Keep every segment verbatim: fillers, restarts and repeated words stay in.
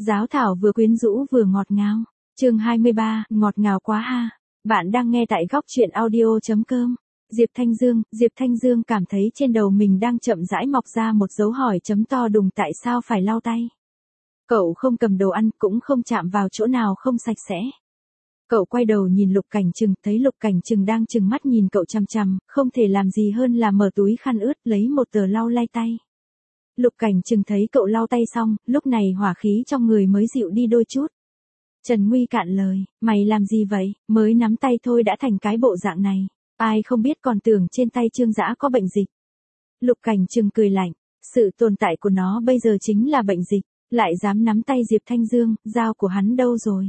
Giáo thảo vừa quyến rũ vừa ngọt ngào. Chương hai mươi ba, ngọt ngào quá ha. Bạn đang nghe tại góc truyện audio chấm com. Diệp Thanh Dương, Diệp Thanh Dương cảm thấy trên đầu mình đang chậm rãi mọc ra một dấu hỏi chấm to đùng tại sao phải lau tay. Cậu không cầm đồ ăn cũng không chạm vào chỗ nào không sạch sẽ. Cậu quay đầu nhìn Lục Cảnh Trừng, thấy Lục Cảnh Trừng đang trừng mắt nhìn cậu chằm chằm, không thể làm gì hơn là mở túi khăn ướt lấy một tờ lau lay tay. Lục Cảnh Trừng thấy cậu lau tay xong, lúc này hỏa khí trong người mới dịu đi đôi chút. Trần Nguy cạn lời, mày làm gì vậy, mới nắm tay thôi đã thành cái bộ dạng này, ai không biết còn tưởng trên tay Trương Dã có bệnh dịch. Lục Cảnh Trừng cười lạnh, sự tồn tại của nó bây giờ chính là bệnh dịch, lại dám nắm tay Diệp Thanh Dương, dao của hắn đâu rồi?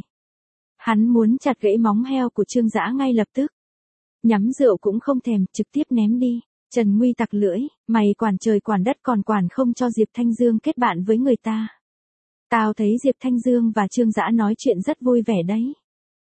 Hắn muốn chặt gãy móng heo của Trương Dã ngay lập tức. Nhắm rượu cũng không thèm, trực tiếp ném đi. Trần Nguy tặc lưỡi, mày quản trời quản đất còn quản không cho Diệp Thanh Dương kết bạn với người ta. Tao thấy Diệp Thanh Dương và Trương Dã nói chuyện rất vui vẻ đấy.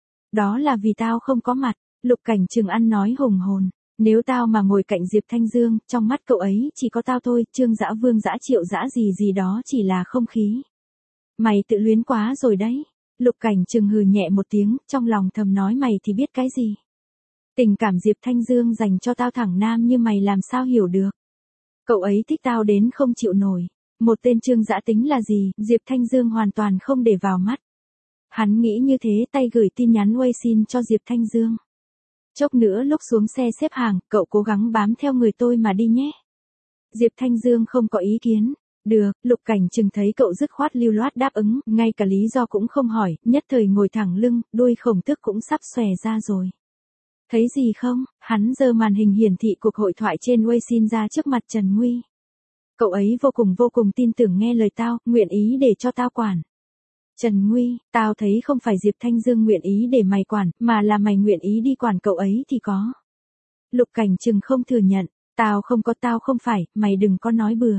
Đó là vì tao không có mặt, Lục Cảnh Trừng ăn nói hùng hồn. Nếu tao mà ngồi cạnh Diệp Thanh Dương, trong mắt cậu ấy chỉ có tao thôi, Trương Dã Vương Dã Triệu Dã gì gì đó chỉ là không khí. Mày tự luyến quá rồi đấy. Lục Cảnh Trừng hừ nhẹ một tiếng, trong lòng thầm nói mày thì biết cái gì. Tình cảm Diệp Thanh Dương dành cho tao thẳng nam như mày làm sao hiểu được. Cậu ấy thích tao đến không chịu nổi. Một tên Trương Dã tính là gì, Diệp Thanh Dương hoàn toàn không để vào mắt. Hắn nghĩ như thế tay gửi tin nhắn uây xin cho Diệp Thanh Dương. Chốc nữa lúc xuống xe xếp hàng, cậu cố gắng bám theo người tôi mà đi nhé. Diệp Thanh Dương không có ý kiến. Được, Lục Cảnh Trừng thấy cậu dứt khoát lưu loát đáp ứng, ngay cả lý do cũng không hỏi, nhất thời ngồi thẳng lưng, đuôi khổng tước cũng sắp xòe ra rồi. Thấy gì không, hắn giơ màn hình hiển thị cuộc hội thoại trên Weixin ra trước mặt Trần Nguy. Cậu ấy vô cùng vô cùng tin tưởng nghe lời tao, nguyện ý để cho tao quản. Trần Nguy, tao thấy không phải Diệp Thanh Dương nguyện ý để mày quản, mà là mày nguyện ý đi quản cậu ấy thì có. Lục Cảnh Trừng không thừa nhận, tao không có tao không phải, mày đừng có nói bừa.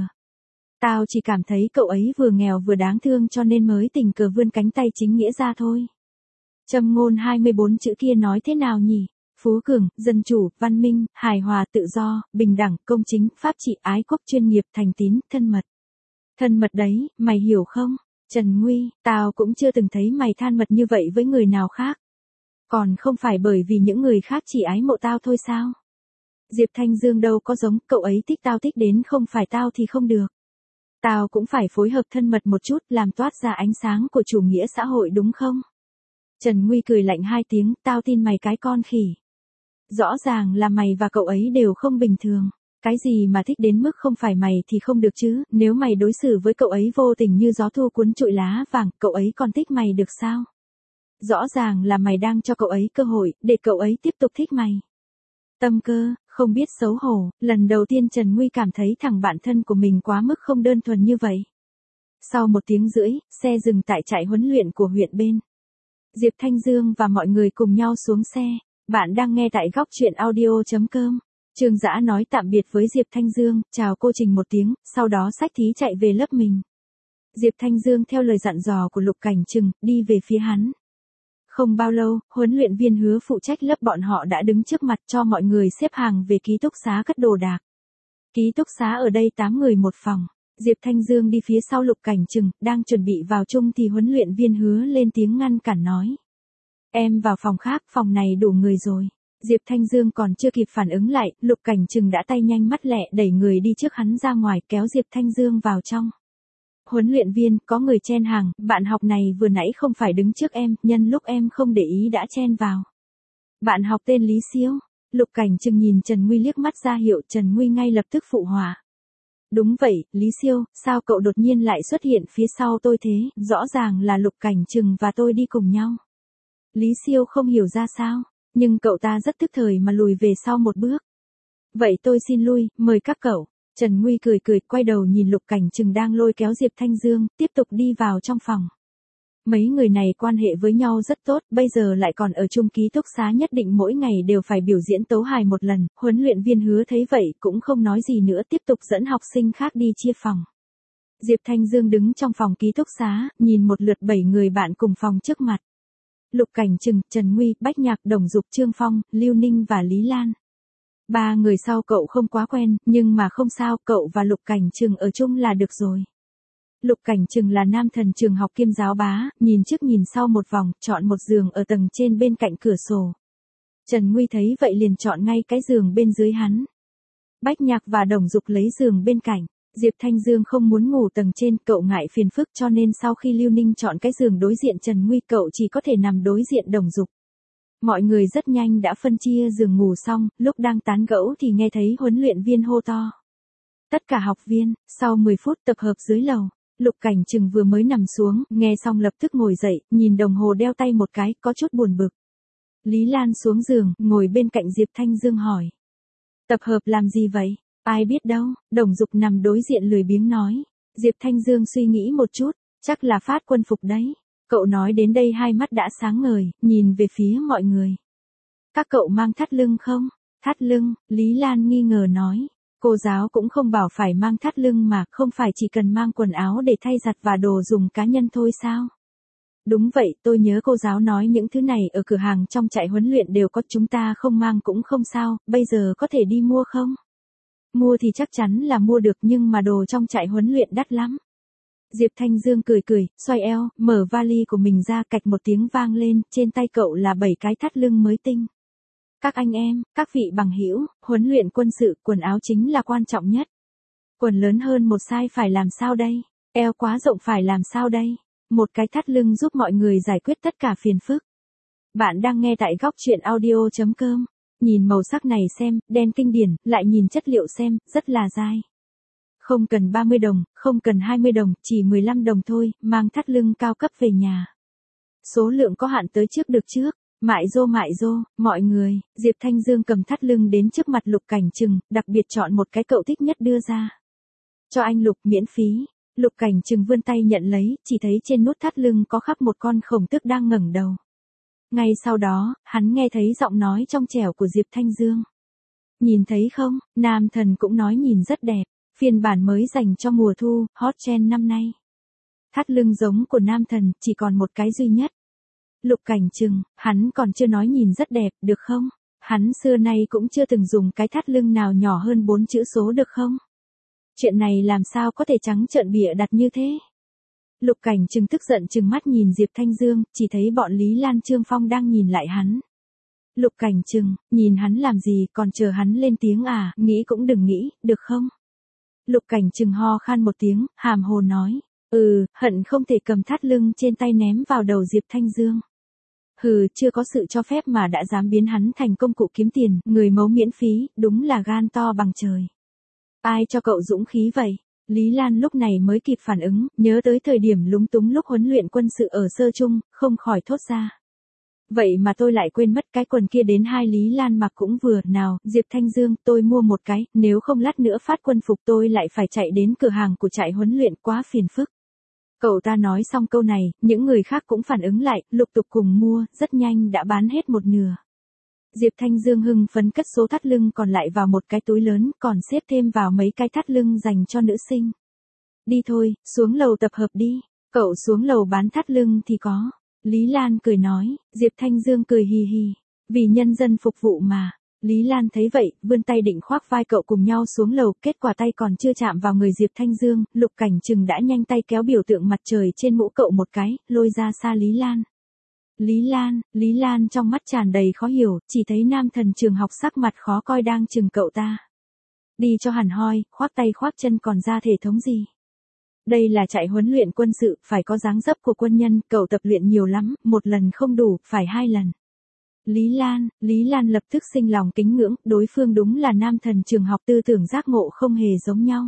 Tao chỉ cảm thấy cậu ấy vừa nghèo vừa đáng thương cho nên mới tình cờ vươn cánh tay chính nghĩa ra thôi. Châm ngôn hai mươi bốn chữ kia nói thế nào nhỉ? Phú cường, dân chủ, văn minh, hài hòa, tự do, bình đẳng, công chính, pháp trị, ái quốc, chuyên nghiệp, thành tín, thân mật. Thân mật đấy, mày hiểu không? Trần Nguy, tao cũng chưa từng thấy mày than mật như vậy với người nào khác. Còn không phải bởi vì những người khác chỉ ái mộ tao thôi sao? Diệp Thanh Dương đâu có giống, cậu ấy thích tao thích đến không phải tao thì không được. Tao cũng phải phối hợp thân mật một chút làm toát ra ánh sáng của chủ nghĩa xã hội đúng không? Trần Nguy cười lạnh hai tiếng, tao tin mày cái con khỉ. Rõ ràng là mày và cậu ấy đều không bình thường. Cái gì mà thích đến mức không phải mày thì không được chứ, nếu mày đối xử với cậu ấy vô tình như gió thu cuốn trụi lá vàng, cậu ấy còn thích mày được sao? Rõ ràng là mày đang cho cậu ấy cơ hội, để cậu ấy tiếp tục thích mày. Tâm cơ, không biết xấu hổ, lần đầu tiên Trần Nguy cảm thấy thằng bạn thân của mình quá mức không đơn thuần như vậy. Sau một tiếng rưỡi, xe dừng tại trại huấn luyện của huyện bên. Diệp Thanh Dương và mọi người cùng nhau xuống xe. Bạn đang nghe tại góc truyện audio chấm com. Trương Dã nói tạm biệt với Diệp Thanh Dương, chào cô Trình một tiếng, sau đó xách thí chạy về lớp mình. Diệp Thanh Dương theo lời dặn dò của Lục Cảnh Trừng, đi về phía hắn. Không bao lâu, huấn luyện viên Hứa phụ trách lớp bọn họ đã đứng trước mặt cho mọi người xếp hàng về ký túc xá cất đồ đạc. Ký túc xá ở đây tám người một phòng. Diệp Thanh Dương đi phía sau Lục Cảnh Trừng, đang chuẩn bị vào chung thì huấn luyện viên Hứa lên tiếng ngăn cản nói. Em vào phòng khác, phòng này đủ người rồi. Diệp Thanh Dương còn chưa kịp phản ứng lại, Lục Cảnh Trừng đã tay nhanh mắt lẹ đẩy người đi trước hắn ra ngoài kéo Diệp Thanh Dương vào trong. Huấn luyện viên, có người chen hàng, bạn học này vừa nãy không phải đứng trước em, nhân lúc em không để ý đã chen vào. Bạn học tên Lý Siêu. Lục Cảnh Trừng nhìn Trần Nguy liếc mắt ra hiệu, Trần Nguy ngay lập tức phụ họa. Đúng vậy, Lý Siêu, sao cậu đột nhiên lại xuất hiện phía sau tôi thế, rõ ràng là Lục Cảnh Trừng và tôi đi cùng nhau. Lý Siêu không hiểu ra sao, nhưng cậu ta rất tức thời mà lùi về sau một bước. Vậy tôi xin lui, mời các cậu. Trần Nguy cười cười, quay đầu nhìn Lục Cảnh Trừng đang lôi kéo Diệp Thanh Dương, tiếp tục đi vào trong phòng. Mấy người này quan hệ với nhau rất tốt, bây giờ lại còn ở chung ký túc xá nhất định mỗi ngày đều phải biểu diễn tấu hài một lần, huấn luyện viên Hứa thấy vậy cũng không nói gì nữa tiếp tục dẫn học sinh khác đi chia phòng. Diệp Thanh Dương đứng trong phòng ký túc xá, nhìn một lượt bảy người bạn cùng phòng trước mặt. Lục Cảnh Trừng, Trần Nguy, Bách Nhạc, Đồng Dục, Trương Phong, Lưu Ninh và Lý Lan. Ba người sau cậu không quá quen, nhưng mà không sao, cậu và Lục Cảnh Trừng ở chung là được rồi. Lục Cảnh Trừng là nam thần trường học kiêm giáo bá, nhìn trước nhìn sau một vòng, chọn một giường ở tầng trên bên cạnh cửa sổ. Trần Nguy thấy vậy liền chọn ngay cái giường bên dưới hắn. Bách Nhạc và Đồng Dục lấy giường bên cạnh. Diệp Thanh Dương không muốn ngủ tầng trên, cậu ngại phiền phức cho nên sau khi Lưu Ninh chọn cái giường đối diện Trần Nguy, cậu chỉ có thể nằm đối diện Đồng Dục. Mọi người rất nhanh đã phân chia giường ngủ xong, lúc đang tán gẫu thì nghe thấy huấn luyện viên hô to. Tất cả học viên, sau mười phút tập hợp dưới lầu. Lục Cảnh Trừng vừa mới nằm xuống, nghe xong lập tức ngồi dậy, nhìn đồng hồ đeo tay một cái, có chút buồn bực. Lý Lan xuống giường, ngồi bên cạnh Diệp Thanh Dương hỏi. Tập hợp làm gì vậy? Ai biết đâu, Đồng Dục nằm đối diện lười biếng nói. Diệp Thanh Dương suy nghĩ một chút, chắc là phát quân phục đấy. Cậu nói đến đây hai mắt đã sáng ngời, nhìn về phía mọi người. Các cậu mang thắt lưng không? Thắt lưng, Lý Lan nghi ngờ nói. Cô giáo cũng không bảo phải mang thắt lưng mà, không phải chỉ cần mang quần áo để thay giặt và đồ dùng cá nhân thôi sao? Đúng vậy, tôi nhớ cô giáo nói những thứ này ở cửa hàng trong trại huấn luyện đều có, chúng ta không mang cũng không sao, bây giờ có thể đi mua không? Mua thì chắc chắn là mua được nhưng mà đồ trong trại huấn luyện đắt lắm. Diệp Thanh Dương cười cười, xoay eo, mở vali của mình ra, cạch một tiếng vang lên, trên tay cậu là bảy cái thắt lưng mới tinh. Các anh em, các vị bằng hữu, huấn luyện quân sự, quần áo chính là quan trọng nhất. Quần lớn hơn một size phải làm sao đây? Eo quá rộng phải làm sao đây? Một cái thắt lưng giúp mọi người giải quyết tất cả phiền phức. Bạn đang nghe tại góc truyện audio chấm com. Nhìn màu sắc này xem, đen kinh điển, lại nhìn chất liệu xem, rất là dai. Không cần ba mươi đồng, không cần hai mươi đồng, chỉ mười lăm đồng thôi, mang thắt lưng cao cấp về nhà. Số lượng có hạn tới trước được trước. Mại dô mại dô, mọi người, Diệp Thanh Dương cầm thắt lưng đến trước mặt Lục Cảnh Trừng, đặc biệt chọn một cái cậu thích nhất đưa ra. Cho anh Lục miễn phí. Lục Cảnh Trừng vươn tay nhận lấy, chỉ thấy trên nút thắt lưng có khắc một con khổng tước đang ngẩng đầu. Ngay sau đó, hắn nghe thấy giọng nói trong trẻo của Diệp Thanh Dương. Nhìn thấy không, nam thần cũng nói nhìn rất đẹp, phiên bản mới dành cho mùa thu, hot trend năm nay. Thắt lưng giống của nam thần, chỉ còn một cái duy nhất. Lục Cảnh Trừng, hắn còn chưa nói nhìn rất đẹp, được không? Hắn xưa nay cũng chưa từng dùng cái thắt lưng nào nhỏ hơn bốn chữ số được không? Chuyện này làm sao có thể trắng trợn bịa đặt như thế? Lục Cảnh Trừng tức giận trừng mắt nhìn Diệp Thanh Dương, chỉ thấy bọn Lý Lan Trương Phong đang nhìn lại hắn. Lục Cảnh Trừng, nhìn hắn làm gì, còn chờ hắn lên tiếng à, nghĩ cũng đừng nghĩ, được không? Lục Cảnh Trừng ho khan một tiếng, hàm hồ nói, ừ, hận không thể cầm thắt lưng trên tay ném vào đầu Diệp Thanh Dương. Hừ, chưa có sự cho phép mà đã dám biến hắn thành công cụ kiếm tiền, người mấu miễn phí, đúng là gan to bằng trời. Ai cho cậu dũng khí vậy? Lý Lan lúc này mới kịp phản ứng, nhớ tới thời điểm lúng túng lúc huấn luyện quân sự ở sơ trung, không khỏi thốt ra. Vậy mà tôi lại quên mất cái quần kia đến hai Lý Lan mặc cũng vừa, nào, Diệp Thanh Dương, tôi mua một cái, nếu không lát nữa phát quân phục tôi lại phải chạy đến cửa hàng của trại huấn luyện, quá phiền phức. Cậu ta nói xong câu này, những người khác cũng phản ứng lại, lục tục cùng mua, rất nhanh đã bán hết một nửa. Diệp Thanh Dương hưng phấn cất số thắt lưng còn lại vào một cái túi lớn, còn xếp thêm vào mấy cái thắt lưng dành cho nữ sinh. Đi thôi, xuống lầu tập hợp đi, cậu xuống lầu bán thắt lưng thì có. Lý Lan cười nói, Diệp Thanh Dương cười hì hì, vì nhân dân phục vụ mà. Lý Lan thấy vậy, vươn tay định khoác vai cậu cùng nhau xuống lầu, kết quả tay còn chưa chạm vào người Diệp Thanh Dương, Lục Cảnh Trừng đã nhanh tay kéo biểu tượng mặt trời trên mũ cậu một cái, lôi ra xa Lý Lan. Lý Lan, Lý Lan trong mắt tràn đầy khó hiểu, chỉ thấy nam thần trường học sắc mặt khó coi đang chừng cậu ta. Đi cho hẳn hoi, khoác tay khoác chân còn ra thể thống gì. Đây là trại huấn luyện quân sự, phải có dáng dấp của quân nhân, cậu tập luyện nhiều lắm, một lần không đủ, phải hai lần. Lý Lan, Lý Lan lập tức sinh lòng kính ngưỡng, đối phương đúng là nam thần trường học, tư tưởng giác ngộ không hề giống nhau.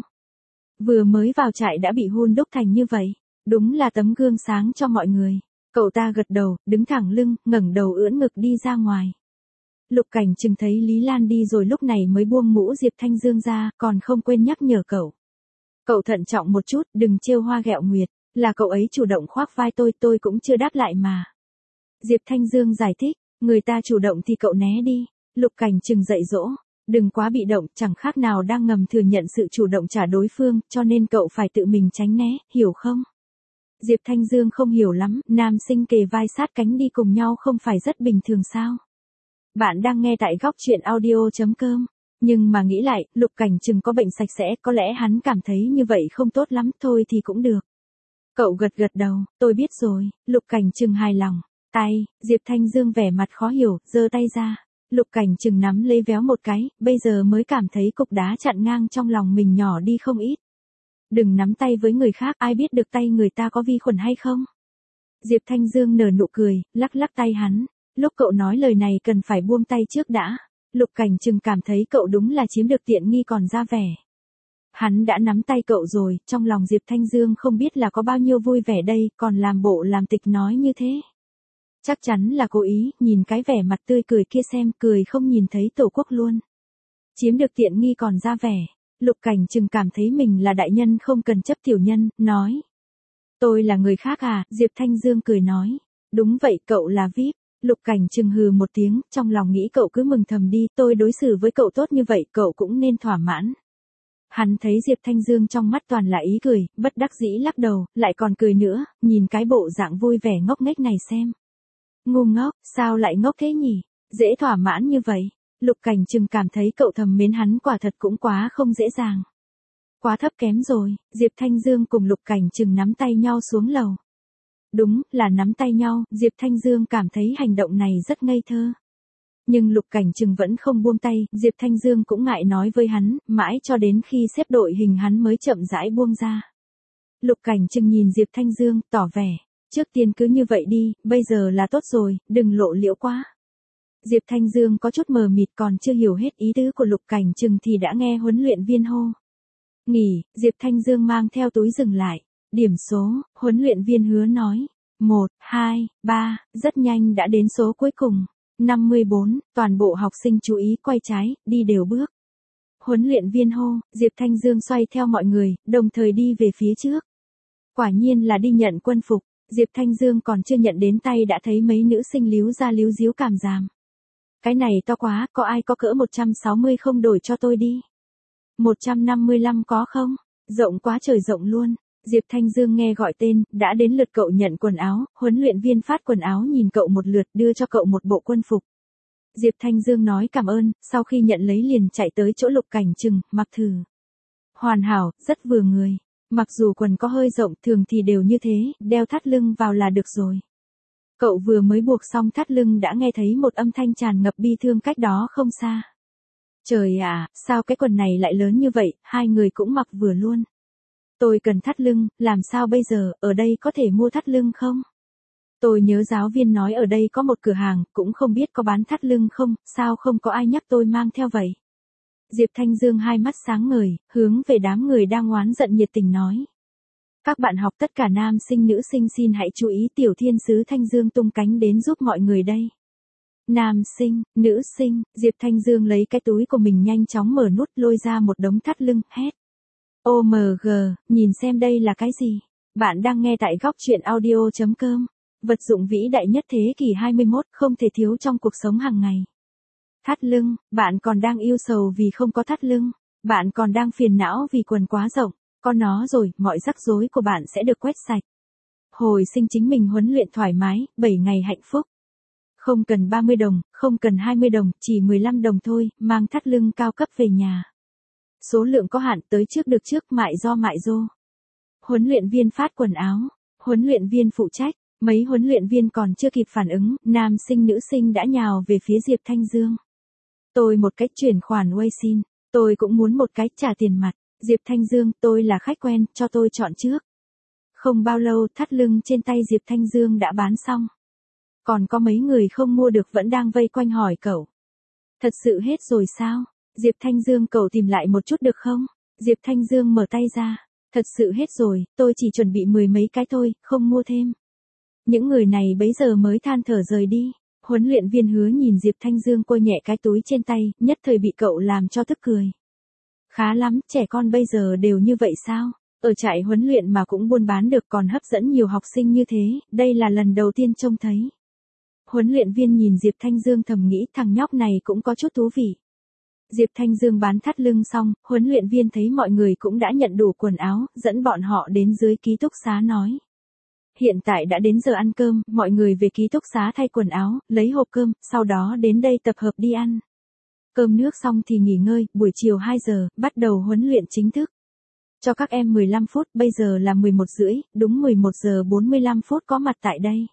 Vừa mới vào trại đã bị hun đúc thành như vậy, đúng là tấm gương sáng cho mọi người. Cậu ta gật đầu, đứng thẳng lưng, ngẩng đầu ưỡn ngực đi ra ngoài. Lục Cảnh Trừng thấy Lý Lan đi rồi lúc này mới buông mũ Diệp Thanh Dương ra, còn không quên nhắc nhở cậu. Cậu thận trọng một chút, đừng trêu hoa ghẹo nguyệt, là cậu ấy chủ động khoác vai tôi, tôi cũng chưa đáp lại mà. Diệp Thanh Dương giải thích, người ta chủ động thì cậu né đi. Lục Cảnh Trừng dạy dỗ, đừng quá bị động, chẳng khác nào đang ngầm thừa nhận sự chủ động trả đối phương, cho nên cậu phải tự mình tránh né, hiểu không? Diệp Thanh Dương không hiểu lắm, nam sinh kề vai sát cánh đi cùng nhau không phải rất bình thường sao? Bạn đang nghe tại góc truyện audio chấm com. Nhưng mà nghĩ lại, Lục Cảnh Trừng có bệnh sạch sẽ, có lẽ hắn cảm thấy như vậy không tốt lắm, thôi thì cũng được. Cậu gật gật đầu, tôi biết rồi, Lục Cảnh Trừng hài lòng. Tay, Diệp Thanh Dương vẻ mặt khó hiểu, giơ tay ra. Lục Cảnh Trừng nắm lấy véo một cái, bây giờ mới cảm thấy cục đá chặn ngang trong lòng mình nhỏ đi không ít. Đừng nắm tay với người khác, ai biết được tay người ta có vi khuẩn hay không? Diệp Thanh Dương nở nụ cười, lắc lắc tay hắn. Lúc cậu nói lời này cần phải buông tay trước đã. Lục Cảnh Trừng cảm thấy cậu đúng là chiếm được tiện nghi còn ra vẻ. Hắn đã nắm tay cậu rồi, trong lòng Diệp Thanh Dương không biết là có bao nhiêu vui vẻ đây, còn làm bộ làm tịch nói như thế. Chắc chắn là cố ý, nhìn cái vẻ mặt tươi cười kia xem, cười không nhìn thấy tổ quốc luôn. Chiếm được tiện nghi còn ra vẻ. Lục Cảnh Trừng cảm thấy mình là đại nhân không cần chấp tiểu nhân, nói. Tôi là người khác à, Diệp Thanh Dương cười nói. Đúng vậy, cậu là vi ai pi. Lục Cảnh Trừng hừ một tiếng, trong lòng nghĩ cậu cứ mừng thầm đi, tôi đối xử với cậu tốt như vậy, cậu cũng nên thỏa mãn. Hắn thấy Diệp Thanh Dương trong mắt toàn là ý cười, bất đắc dĩ lắc đầu, lại còn cười nữa, nhìn cái bộ dạng vui vẻ ngốc nghếch này xem. Ngu ngốc, sao lại ngốc thế nhỉ? Dễ thỏa mãn như vậy. Lục Cảnh Trừng cảm thấy cậu thầm mến hắn quả thật cũng quá không dễ dàng. Quá thấp kém rồi, Diệp Thanh Dương cùng Lục Cảnh Trừng nắm tay nhau xuống lầu. Đúng, là nắm tay nhau, Diệp Thanh Dương cảm thấy hành động này rất ngây thơ. Nhưng Lục Cảnh Trừng vẫn không buông tay, Diệp Thanh Dương cũng ngại nói với hắn, mãi cho đến khi xếp đội hình hắn mới chậm rãi buông ra. Lục Cảnh Trừng nhìn Diệp Thanh Dương, tỏ vẻ, trước tiên cứ như vậy đi, bây giờ là tốt rồi, đừng lộ liễu quá. Diệp Thanh Dương có chút mờ mịt còn chưa hiểu hết ý tứ của Lục Cảnh Trừng thì đã nghe huấn luyện viên hô. Nghỉ, Diệp Thanh Dương mang theo túi dừng lại. Điểm số, huấn luyện viên hứa nói. một, hai, ba, rất nhanh đã đến số cuối cùng. năm mươi bốn, toàn bộ học sinh chú ý quay trái, đi đều bước. Huấn luyện viên hô, Diệp Thanh Dương xoay theo mọi người, đồng thời đi về phía trước. Quả nhiên là đi nhận quân phục, Diệp Thanh Dương còn chưa nhận đến tay đã thấy mấy nữ sinh líu ra líu díu cảm giảm. Cái này to quá, có ai có cỡ một trăm sáu mươi không đổi cho tôi đi? một trăm năm mươi lăm có không? Rộng quá trời rộng luôn. Diệp Thanh Dương nghe gọi tên, đã đến lượt cậu nhận quần áo, huấn luyện viên phát quần áo nhìn cậu một lượt đưa cho cậu một bộ quân phục. Diệp Thanh Dương nói cảm ơn, sau khi nhận lấy liền chạy tới chỗ Lục Cảnh Trừng, mặc thử. Hoàn hảo, rất vừa người. Mặc dù quần có hơi rộng, thường thì đều như thế, đeo thắt lưng vào là được rồi. Cậu vừa mới buộc xong thắt lưng đã nghe thấy một âm thanh tràn ngập bi thương cách đó không xa. Trời ạ, sao cái quần này lại lớn như vậy, hai người cũng mặc vừa luôn. Tôi cần thắt lưng, làm sao bây giờ, ở đây có thể mua thắt lưng không? Tôi nhớ giáo viên nói ở đây có một cửa hàng, cũng không biết có bán thắt lưng không, sao không có ai nhắc tôi mang theo vậy? Diệp Thanh Dương hai mắt sáng ngời, hướng về đám người đang oán giận nhiệt tình nói. Các bạn học tất cả nam sinh nữ sinh xin hãy chú ý tiểu thiên sứ Thanh Dương tung cánh đến giúp mọi người đây. Nam sinh, nữ sinh, Diệp Thanh Dương lấy cái túi của mình nhanh chóng mở nút lôi ra một đống thắt lưng, hét. ô em giê, nhìn xem đây là cái gì? Bạn đang nghe tại góc truyện audio chấm com. Vật dụng vĩ đại nhất thế kỷ hai mươi mốt không thể thiếu trong cuộc sống hàng ngày. Thắt lưng, bạn còn đang yêu sầu vì không có thắt lưng. Bạn còn đang phiền não vì quần quá rộng. Có nó rồi, mọi rắc rối của bạn sẽ được quét sạch. Hồi sinh chính mình huấn luyện thoải mái, bảy ngày hạnh phúc. Không cần ba mươi đồng, không cần hai mươi đồng, chỉ mười lăm đồng thôi, mang thắt lưng cao cấp về nhà. Số lượng có hạn, tới trước được trước, mại do mại dô. Huấn luyện viên phát quần áo. Huấn luyện viên phụ trách. Mấy huấn luyện viên còn chưa kịp phản ứng, nam sinh nữ sinh đã nhào về phía Diệp Thanh Dương. Tôi một cách chuyển khoản Wei xin. Tôi cũng muốn một cách trả tiền mặt. Diệp Thanh Dương, tôi là khách quen, cho tôi chọn trước. Không bao lâu, thắt lưng trên tay Diệp Thanh Dương đã bán xong. Còn có mấy người không mua được vẫn đang vây quanh hỏi cậu. Thật sự hết rồi sao? Diệp Thanh Dương, cậu tìm lại một chút được không? Diệp Thanh Dương mở tay ra. Thật sự hết rồi, tôi chỉ chuẩn bị mười mấy cái thôi, không mua thêm. Những người này bấy giờ mới than thở rời đi. Huấn luyện viên Hứa nhìn Diệp Thanh Dương quơ nhẹ cái túi trên tay, nhất thời bị cậu làm cho tức cười. Khá lắm, trẻ con bây giờ đều như vậy sao? Ở trại huấn luyện mà cũng buôn bán được còn hấp dẫn nhiều học sinh như thế, đây là lần đầu tiên trông thấy. Huấn luyện viên nhìn Diệp Thanh Dương thầm nghĩ thằng nhóc này cũng có chút thú vị. Diệp Thanh Dương bán thắt lưng xong, huấn luyện viên thấy mọi người cũng đã nhận đủ quần áo, dẫn bọn họ đến dưới ký túc xá nói. Hiện tại đã đến giờ ăn cơm, mọi người về ký túc xá thay quần áo, lấy hộp cơm, sau đó đến đây tập hợp đi ăn. Cơm nước xong thì nghỉ ngơi, buổi chiều hai giờ, bắt đầu huấn luyện chính thức. Cho các em mười lăm phút, bây giờ là mười một rưỡi, đúng mười một giờ bốn mươi lăm phút có mặt tại đây.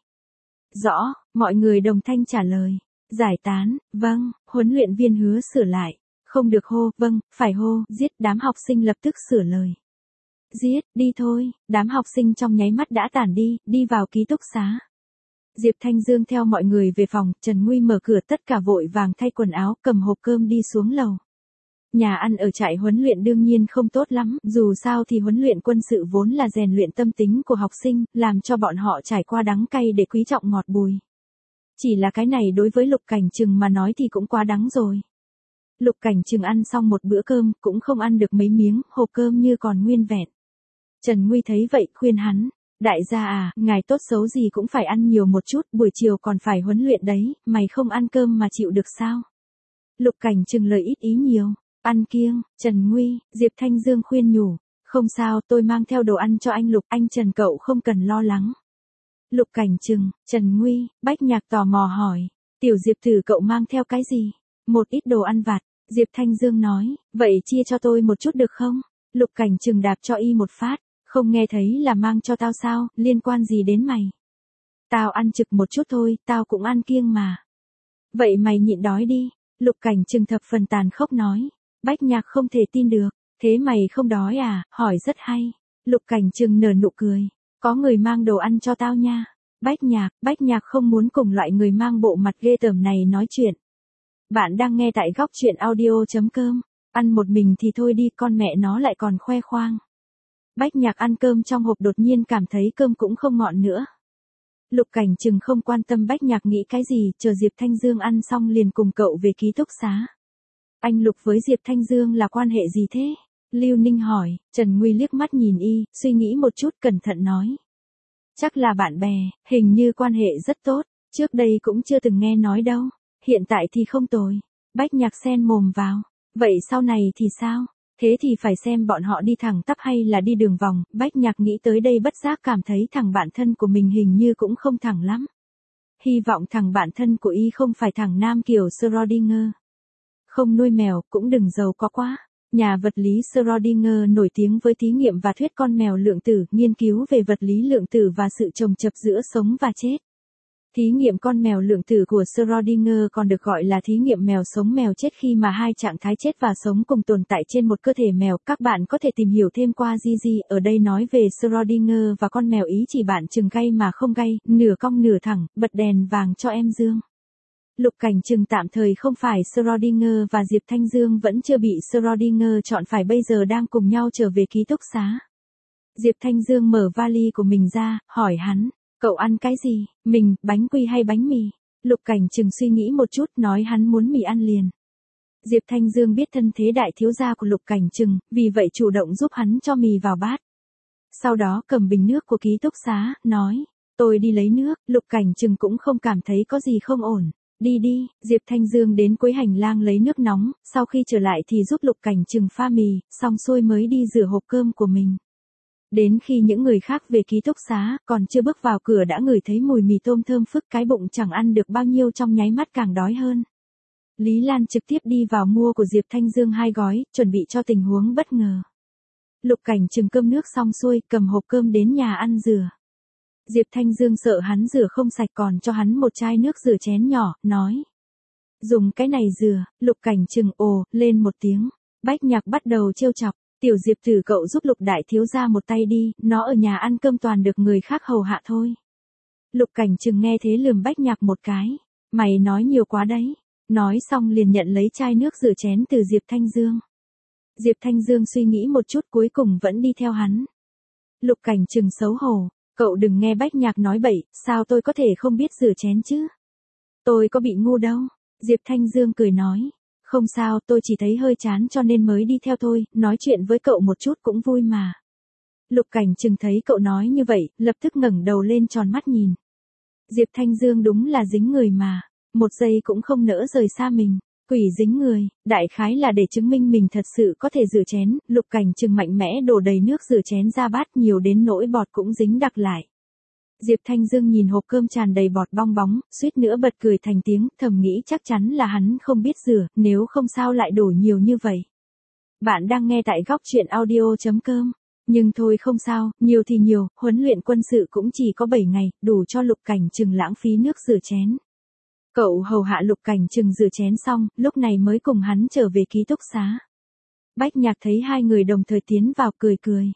Rõ, mọi người đồng thanh trả lời. Giải tán, vâng, huấn luyện viên hứa sửa lại. Không được hô, vâng, phải hô, giết, đám học sinh lập tức sửa lời. Giết, đi thôi, đám học sinh trong nháy mắt đã tản đi, đi vào ký túc xá. Diệp Thanh Dương theo mọi người về phòng, Trần Nguy mở cửa tất cả vội vàng thay quần áo, cầm hộp cơm đi xuống lầu. Nhà ăn ở trại huấn luyện đương nhiên không tốt lắm, dù sao thì huấn luyện quân sự vốn là rèn luyện tâm tính của học sinh, làm cho bọn họ trải qua đắng cay để quý trọng ngọt bùi. Chỉ là cái này đối với Lục Cảnh Trừng mà nói thì cũng quá đắng rồi. Lục Cảnh Trừng ăn xong một bữa cơm, cũng không ăn được mấy miếng, hộp cơm như còn nguyên vẹn. Trần Nguy thấy vậy, khuyên hắn, đại gia à, ngài tốt xấu gì cũng phải ăn nhiều một chút, buổi chiều còn phải huấn luyện đấy, mày không ăn cơm mà chịu được sao? Lục Cảnh Trừng lời ít ý nhiều, ăn kiêng, Trần Nguy, Diệp Thanh Dương khuyên nhủ, không sao, tôi mang theo đồ ăn cho anh Lục, anh Trần cậu không cần lo lắng. Lục Cảnh Trừng, Trần Nguy, Bách Nhạc tò mò hỏi, tiểu Diệp Tử cậu mang theo cái gì? Một ít đồ ăn vặt, Diệp Thanh Dương nói, vậy chia cho tôi một chút được không? Lục Cảnh Trừng đạp cho y một phát, không nghe thấy là mang cho tao sao, liên quan gì đến mày? Tao ăn trực một chút thôi, tao cũng ăn kiêng mà. Vậy mày nhịn đói đi, Lục Cảnh Trừng thập phần tàn khốc nói. Bách Nhạc không thể tin được, thế mày không đói à, hỏi rất hay. Lục Cảnh Trừng nở nụ cười, có người mang đồ ăn cho tao nha. Bách Nhạc, Bách Nhạc không muốn cùng loại người mang bộ mặt ghê tởm này nói chuyện. Bạn đang nghe tại góc truyện audio.com, ăn một mình thì thôi đi, con mẹ nó lại còn khoe khoang. Bách Nhạc ăn cơm trong hộp đột nhiên cảm thấy cơm cũng không ngọt nữa. Lục Cảnh Trừng không quan tâm Bách Nhạc nghĩ cái gì, chờ Diệp Thanh Dương ăn xong liền cùng cậu về ký túc xá. Anh Lục với Diệp Thanh Dương là quan hệ gì thế? Lưu Ninh hỏi, Trần Nguy liếc mắt nhìn y, suy nghĩ một chút cẩn thận nói. Chắc là bạn bè, hình như quan hệ rất tốt, trước đây cũng chưa từng nghe nói đâu, hiện tại thì không tồi. Bách Nhạc xen mồm vào, vậy sau này thì sao? Thế thì phải xem bọn họ đi thẳng tắp hay là đi đường vòng, Bách Nhạc nghĩ tới đây bất giác cảm thấy thằng bạn thân của mình hình như cũng không thẳng lắm. Hy vọng thằng bạn thân của y không phải thằng nam kiểu Schrödinger. Không nuôi mèo, cũng đừng giàu có quá. Nhà vật lý Schrödinger nổi tiếng với thí nghiệm và thuyết con mèo lượng tử, nghiên cứu về vật lý lượng tử và sự chồng chập giữa sống và chết. Thí nghiệm con mèo lượng tử của Schrödinger còn được gọi là thí nghiệm mèo sống mèo chết khi mà hai trạng thái chết và sống cùng tồn tại trên một cơ thể mèo. Các bạn có thể tìm hiểu thêm qua Gigi, ở đây nói về Schrödinger và con mèo ý chỉ bạn chừng gay mà không gay, nửa cong nửa thẳng, bật đèn vàng cho em Dương. Lục Cảnh Trừng tạm thời không phải Schrödinger và Diệp Thanh Dương vẫn chưa bị Schrödinger chọn phải bây giờ đang cùng nhau trở về ký túc xá. Diệp Thanh Dương mở vali của mình ra, hỏi hắn, cậu ăn cái gì, mình, bánh quy hay bánh mì? Lục Cảnh Trừng suy nghĩ một chút nói hắn muốn mì ăn liền. Diệp Thanh Dương biết thân thế đại thiếu gia của Lục Cảnh Trừng, vì vậy chủ động giúp hắn cho mì vào bát. Sau đó cầm bình nước của ký túc xá, nói, tôi đi lấy nước, Lục Cảnh Trừng cũng không cảm thấy có gì không ổn. Đi đi, Diệp Thanh Dương đến cuối hành lang lấy nước nóng, sau khi trở lại thì giúp Lục Cảnh Trừng pha mì, xong xuôi mới đi rửa hộp cơm của mình. Đến khi những người khác về ký túc xá, còn chưa bước vào cửa đã ngửi thấy mùi mì tôm thơm phức, cái bụng chẳng ăn được bao nhiêu trong nháy mắt càng đói hơn. Lý Lan trực tiếp đi vào mua của Diệp Thanh Dương hai gói, chuẩn bị cho tình huống bất ngờ. Lục Cảnh Trừng cơm nước xong xuôi, cầm hộp cơm đến nhà ăn rửa. Diệp Thanh Dương sợ hắn rửa không sạch còn cho hắn một chai nước rửa chén nhỏ, nói. Dùng cái này rửa, Lục Cảnh Trừng ồ, lên một tiếng. Bách Nhạc bắt đầu trêu chọc, tiểu Diệp Tử cậu giúp Lục đại thiếu gia một tay đi, nó ở nhà ăn cơm toàn được người khác hầu hạ thôi. Lục Cảnh Trừng nghe thế lườm Bách Nhạc một cái, mày nói nhiều quá đấy. Nói xong liền nhận lấy chai nước rửa chén từ Diệp Thanh Dương. Diệp Thanh Dương suy nghĩ một chút cuối cùng vẫn đi theo hắn. Lục Cảnh Trừng xấu hổ. Cậu đừng nghe Bách Nhạc nói bậy, sao tôi có thể không biết rửa chén chứ? Tôi có bị ngu đâu. Diệp Thanh Dương cười nói. Không sao, tôi chỉ thấy hơi chán cho nên mới đi theo thôi, nói chuyện với cậu một chút cũng vui mà. Lục Cảnh Trừng thấy cậu nói như vậy, lập tức ngẩng đầu lên tròn mắt nhìn. Diệp Thanh Dương đúng là dính người mà, một giây cũng không nỡ rời xa mình. Quỷ dính người, đại khái là để chứng minh mình thật sự có thể rửa chén, Lục Cảnh Trừng mạnh mẽ đổ đầy nước rửa chén ra bát nhiều đến nỗi bọt cũng dính đặc lại. Diệp Thanh Dương nhìn hộp cơm tràn đầy bọt bong bóng, suýt nữa bật cười thành tiếng, thầm nghĩ chắc chắn là hắn không biết rửa, nếu không sao lại đổ nhiều như vậy. Bạn đang nghe tại góc truyện audio chấm com. Nhưng thôi không sao, nhiều thì nhiều, huấn luyện quân sự cũng chỉ có bảy ngày, đủ cho Lục Cảnh Trừng lãng phí nước rửa chén. Cậu hầu hạ Lục Cảnh Trừng rửa chén xong, lúc này mới cùng hắn trở về ký túc xá. Bách Nhạc thấy hai người đồng thời tiến vào cười cười.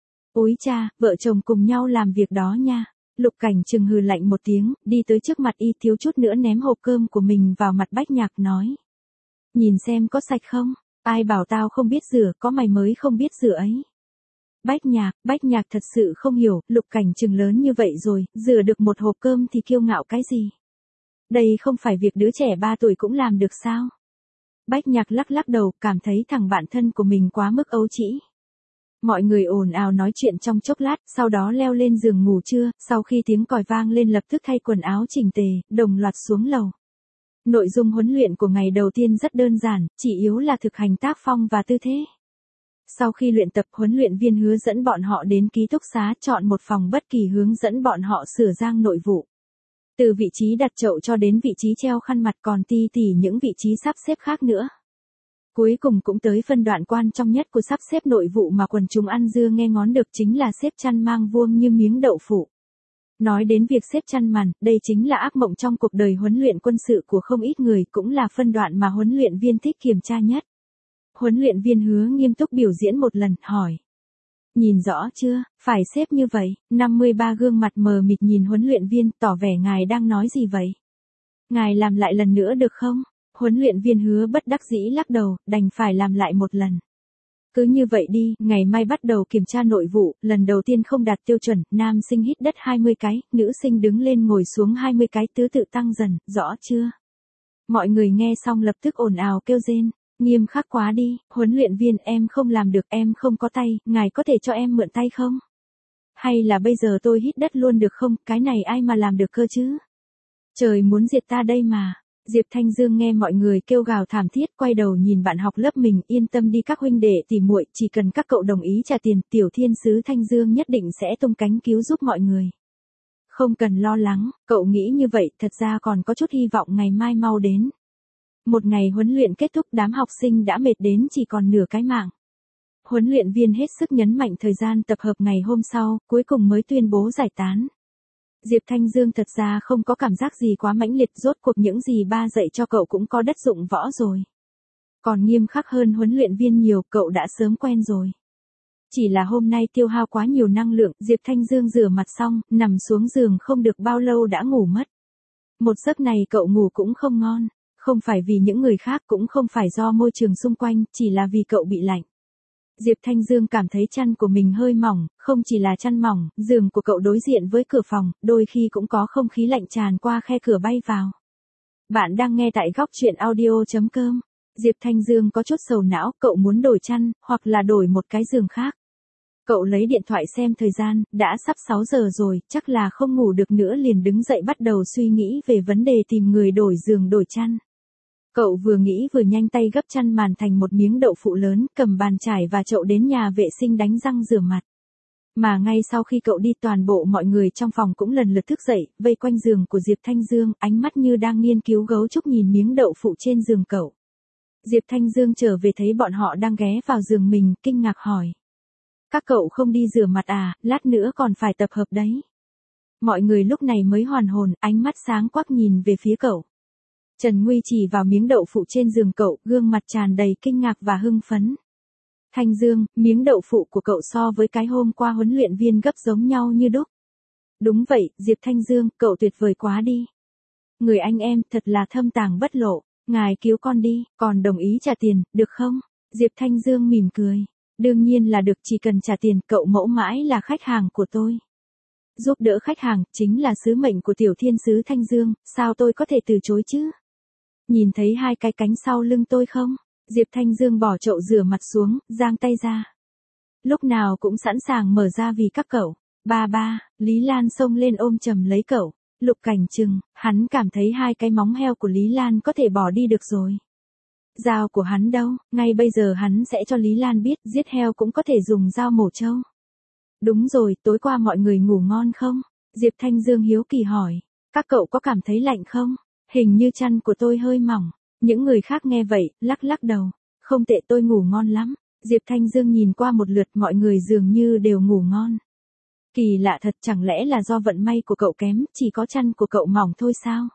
Úi cha, vợ chồng cùng nhau làm việc đó nha. Lục Cảnh Trừng hừ lạnh một tiếng, đi tới trước mặt y thiếu chút nữa ném hộp cơm của mình vào mặt Bách Nhạc nói. Nhìn xem có sạch không, ai bảo tao không biết rửa, có mày mới không biết rửa ấy. Bách Nhạc, Bách Nhạc thật sự không hiểu, Lục Cảnh Trừng lớn như vậy rồi, rửa được một hộp cơm thì kiêu ngạo cái gì? Đây không phải việc đứa trẻ ba tuổi cũng làm được sao? Bách Nhạc lắc lắc đầu, cảm thấy thằng bạn thân của mình quá mức ấu trĩ. Mọi người ồn ào nói chuyện trong chốc lát, sau đó leo lên giường ngủ trưa, sau khi tiếng còi vang lên lập tức thay quần áo chỉnh tề, đồng loạt xuống lầu. Nội dung huấn luyện của ngày đầu tiên rất đơn giản, chỉ yếu là thực hành tác phong và tư thế. Sau khi luyện tập, huấn luyện viên Hứa dẫn bọn họ đến ký túc xá, chọn một phòng bất kỳ hướng dẫn bọn họ sửa sang nội vụ. Từ vị trí đặt chậu cho đến vị trí treo khăn mặt còn ti tỉ những vị trí sắp xếp khác nữa. Cuối cùng cũng tới phân đoạn quan trọng nhất của sắp xếp nội vụ mà quần chúng ăn dưa nghe ngón được, chính là xếp chăn mang vuông như miếng đậu phụ. Nói đến việc xếp chăn màn, đây chính là ác mộng trong cuộc đời huấn luyện quân sự của không ít người, cũng là phân đoạn mà huấn luyện viên thích kiểm tra nhất. Huấn luyện viên Hứa nghiêm túc biểu diễn một lần, hỏi. Nhìn rõ chưa, phải xếp như vậy. năm mươi ba gương mặt mờ mịt nhìn huấn luyện viên, tỏ vẻ ngài đang nói gì vậy? Ngài làm lại lần nữa được không? Huấn luyện viên Hứa bất đắc dĩ lắc đầu, đành phải làm lại một lần. Cứ như vậy đi, ngày mai bắt đầu kiểm tra nội vụ, lần đầu tiên không đạt tiêu chuẩn, nam sinh hít đất hai mươi cái, nữ sinh đứng lên ngồi xuống hai mươi cái, tứ tự tăng dần, rõ chưa? Mọi người nghe xong lập tức ồn ào kêu rên. Nghiêm khắc quá đi, huấn luyện viên, em không làm được, em không có tay, ngài có thể cho em mượn tay không? Hay là bây giờ tôi hít đất luôn được không, cái này ai mà làm được cơ chứ? Trời muốn diệt ta đây mà. Diệp Thanh Dương nghe mọi người kêu gào thảm thiết, quay đầu nhìn bạn học lớp mình, yên tâm đi các huynh đệ tỉ muội, chỉ cần các cậu đồng ý trả tiền, tiểu thiên sứ Thanh Dương nhất định sẽ tung cánh cứu giúp mọi người. Không cần lo lắng, cậu nghĩ như vậy, thật ra còn có chút hy vọng ngày mai mau đến. Một ngày huấn luyện kết thúc, đám học sinh đã mệt đến chỉ còn nửa cái mạng. Huấn luyện viên hết sức nhấn mạnh thời gian tập hợp ngày hôm sau, cuối cùng mới tuyên bố giải tán. Diệp Thanh Dương thật ra không có cảm giác gì quá mãnh liệt, rốt cuộc những gì ba dạy cho cậu cũng có đất dụng võ rồi. Còn nghiêm khắc hơn huấn luyện viên nhiều, cậu đã sớm quen rồi. Chỉ là hôm nay tiêu hao quá nhiều năng lượng, Diệp Thanh Dương rửa mặt xong, nằm xuống giường không được bao lâu đã ngủ mất. Một giấc này cậu ngủ cũng không ngon. Không phải vì những người khác, cũng không phải do môi trường xung quanh, chỉ là vì cậu bị lạnh. Diệp Thanh Dương cảm thấy chăn của mình hơi mỏng, không chỉ là chăn mỏng, giường của cậu đối diện với cửa phòng, đôi khi cũng có không khí lạnh tràn qua khe cửa bay vào. Bạn đang nghe tại góc truyện audio chấm com. Diệp Thanh Dương có chút sầu não, cậu muốn đổi chăn, hoặc là đổi một cái giường khác. Cậu lấy điện thoại xem thời gian, đã sắp sáu giờ rồi, chắc là không ngủ được nữa, liền đứng dậy bắt đầu suy nghĩ về vấn đề tìm người đổi giường đổi chăn. Cậu vừa nghĩ vừa nhanh tay gấp chăn màn thành một miếng đậu phụ lớn, cầm bàn chải và chậu đến nhà vệ sinh đánh răng rửa mặt. Mà ngay sau khi cậu đi, toàn bộ mọi người trong phòng cũng lần lượt thức dậy, vây quanh giường của Diệp Thanh Dương, ánh mắt như đang nghiên cứu gấu trúc nhìn miếng đậu phụ trên giường cậu. Diệp Thanh Dương trở về thấy bọn họ đang ghé vào giường mình, kinh ngạc hỏi. Các cậu không đi rửa mặt à, lát nữa còn phải tập hợp đấy. Mọi người lúc này mới hoàn hồn, ánh mắt sáng quắc nhìn về phía cậu. Trần Nguy chỉ vào miếng đậu phụ trên giường cậu, gương mặt tràn đầy kinh ngạc và hưng phấn. Thanh Dương, miếng đậu phụ của cậu so với cái hôm qua huấn luyện viên gấp giống nhau như đúc. Đúng vậy, Diệp Thanh Dương, cậu tuyệt vời quá đi. Người anh em, thật là thâm tàng bất lộ, ngài cứu con đi, còn đồng ý trả tiền, được không? Diệp Thanh Dương mỉm cười. Đương nhiên là được, chỉ cần trả tiền, cậu mẫu mãi là khách hàng của tôi. Giúp đỡ khách hàng, chính là sứ mệnh của tiểu thiên sứ Thanh Dương, sao tôi có thể từ chối chứ? Nhìn thấy hai cái cánh sau lưng tôi không? Diệp Thanh Dương bỏ chậu rửa mặt xuống, giang tay ra. Lúc nào cũng sẵn sàng mở ra vì các cậu. Ba ba, Lý Lan xông lên ôm chầm lấy cậu. Lục Cảnh Trừng, hắn cảm thấy hai cái móng heo của Lý Lan có thể bỏ đi được rồi. Dao của hắn đâu, ngay bây giờ hắn sẽ cho Lý Lan biết, giết heo cũng có thể dùng dao mổ trâu. Đúng rồi, tối qua mọi người ngủ ngon không? Diệp Thanh Dương hiếu kỳ hỏi. Các cậu có cảm thấy lạnh không? Hình như chăn của tôi hơi mỏng. Những người khác nghe vậy, lắc lắc đầu. Không tệ, tôi ngủ ngon lắm. Diệp Thanh Dương nhìn qua một lượt, mọi người dường như đều ngủ ngon. Kỳ lạ thật, chẳng lẽ là do vận may của cậu kém, chỉ có chăn của cậu mỏng thôi sao?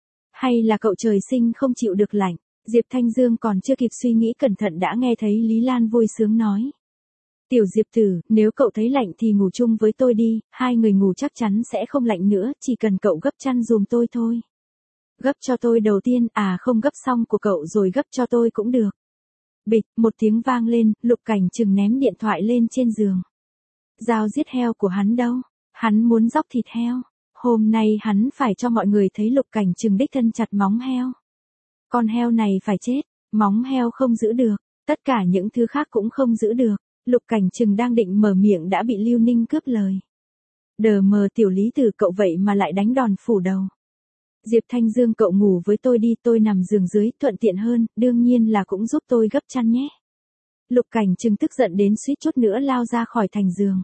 Hay là cậu trời sinh không chịu được lạnh? Diệp Thanh Dương còn chưa kịp suy nghĩ cẩn thận đã nghe thấy Lý Lan vui sướng nói. Tiểu Diệp tử, nếu cậu thấy lạnh thì ngủ chung với tôi đi, hai người ngủ chắc chắn sẽ không lạnh nữa, chỉ cần cậu gấp chăn dùm tôi thôi. Gấp cho tôi đầu tiên, à không gấp xong của cậu rồi gấp cho tôi cũng được. Bịch, một tiếng vang lên, Lục Cảnh Trừng ném điện thoại lên trên giường. Dao giết heo của hắn đâu? Hắn muốn róc thịt heo. Hôm nay hắn phải cho mọi người thấy Lục Cảnh Trừng đích thân chặt móng heo. Con heo này phải chết, móng heo không giữ được, tất cả những thứ khác cũng không giữ được. Lục Cảnh Trừng đang định mở miệng đã bị Lưu Ninh cướp lời. Đờ mờ tiểu Lý Tử, cậu vậy mà lại đánh đòn phủ đầu. Diệp Thanh Dương, cậu ngủ với tôi đi, tôi nằm giường dưới, thuận tiện hơn, đương nhiên là cũng giúp tôi gấp chăn nhé. Lục Cảnh Trừng tức giận đến suýt chút nữa lao ra khỏi thành giường.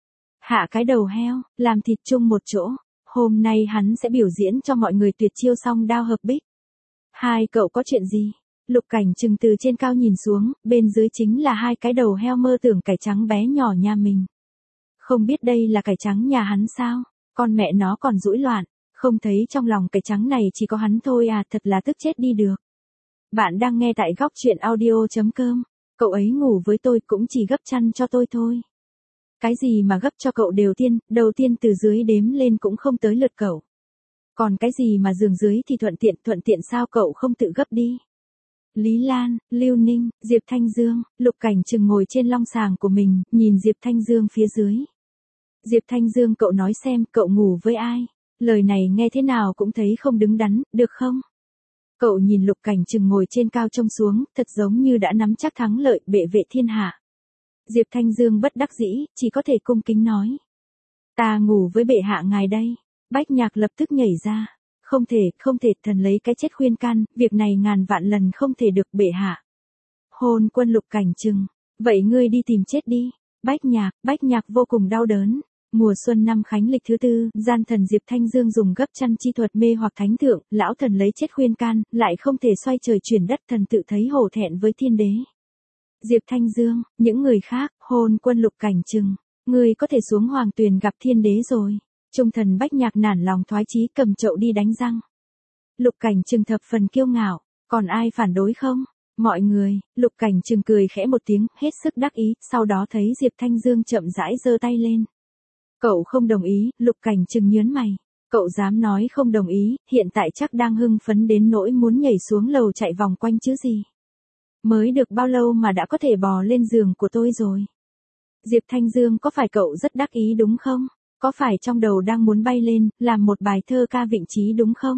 Hạ cái đầu heo, làm thịt chung một chỗ, hôm nay hắn sẽ biểu diễn cho mọi người tuyệt chiêu song đao hợp bích. Hai cậu có chuyện gì? Lục Cảnh Trừng từ trên cao nhìn xuống, bên dưới chính là hai cái đầu heo, mơ tưởng cải trắng bé nhỏ nhà mình. Không biết đây là cải trắng nhà hắn sao? Con mẹ nó còn rũi loạn, không thấy trong lòng cải trắng này chỉ có hắn thôi à, thật là tức chết đi được. Bạn đang nghe tại góc truyện audio chấm com. Cậu ấy ngủ với tôi cũng chỉ gấp chăn cho tôi thôi. Cái gì mà gấp cho cậu đều tiên, đầu tiên từ dưới đếm lên cũng không tới lượt cậu. Còn cái gì mà giường dưới thì thuận tiện, thuận tiện sao cậu không tự gấp đi? Lý Lan, Lưu Ninh, Diệp Thanh Dương, Lục Cảnh Trừng ngồi trên long sàng của mình, nhìn Diệp Thanh Dương phía dưới. Diệp Thanh Dương, cậu nói xem, cậu ngủ với ai? Lời này nghe thế nào cũng thấy không đứng đắn, được không? Cậu nhìn Lục Cảnh Trừng ngồi trên cao trông xuống, thật giống như đã nắm chắc thắng lợi, bệ vệ thiên hạ. Diệp Thanh Dương bất đắc dĩ, chỉ có thể cung kính nói. Ta ngủ với bệ hạ ngài đây. Bách Nhạc lập tức nhảy ra. Không thể, không thể, thần lấy cái chết khuyên can, việc này ngàn vạn lần không thể được, bệ hạ. Hôn quân. Lục Cảnh Trừng, vậy ngươi đi tìm chết đi. Bách Nhạc, Bách Nhạc vô cùng đau đớn. Mùa xuân năm khánh lịch thứ tư, gian thần Diệp Thanh Dương dùng gấp chăn chi thuật mê hoặc thánh thượng, lão thần lấy chết khuyên can, lại không thể xoay trời chuyển đất, thần tự thấy hổ thẹn với thiên đế. Diệp Thanh Dương, những người khác, hôn quân. Lục Cảnh Trừng, ngươi có thể xuống hoàng tuyền gặp thiên đế rồi. Trung thần Bách Nhạc nản lòng thoái chí, cầm chậu đi đánh răng. Lục Cảnh Trừng thập phần kiêu ngạo, còn ai phản đối không? Mọi người. Lục Cảnh Trừng cười khẽ một tiếng, hết sức đắc ý, sau đó thấy Diệp Thanh Dương chậm rãi giơ tay lên. Cậu không đồng ý. Lục Cảnh Trừng nhướng mày. Cậu dám nói không đồng ý, hiện tại chắc đang hưng phấn đến nỗi muốn nhảy xuống lầu chạy vòng quanh chứ gì. Mới được bao lâu mà đã có thể bò lên giường của tôi rồi? Diệp Thanh Dương, có phải cậu rất đắc ý đúng không? Có phải trong đầu đang muốn bay lên, làm một bài thơ ca vịnh trí đúng không?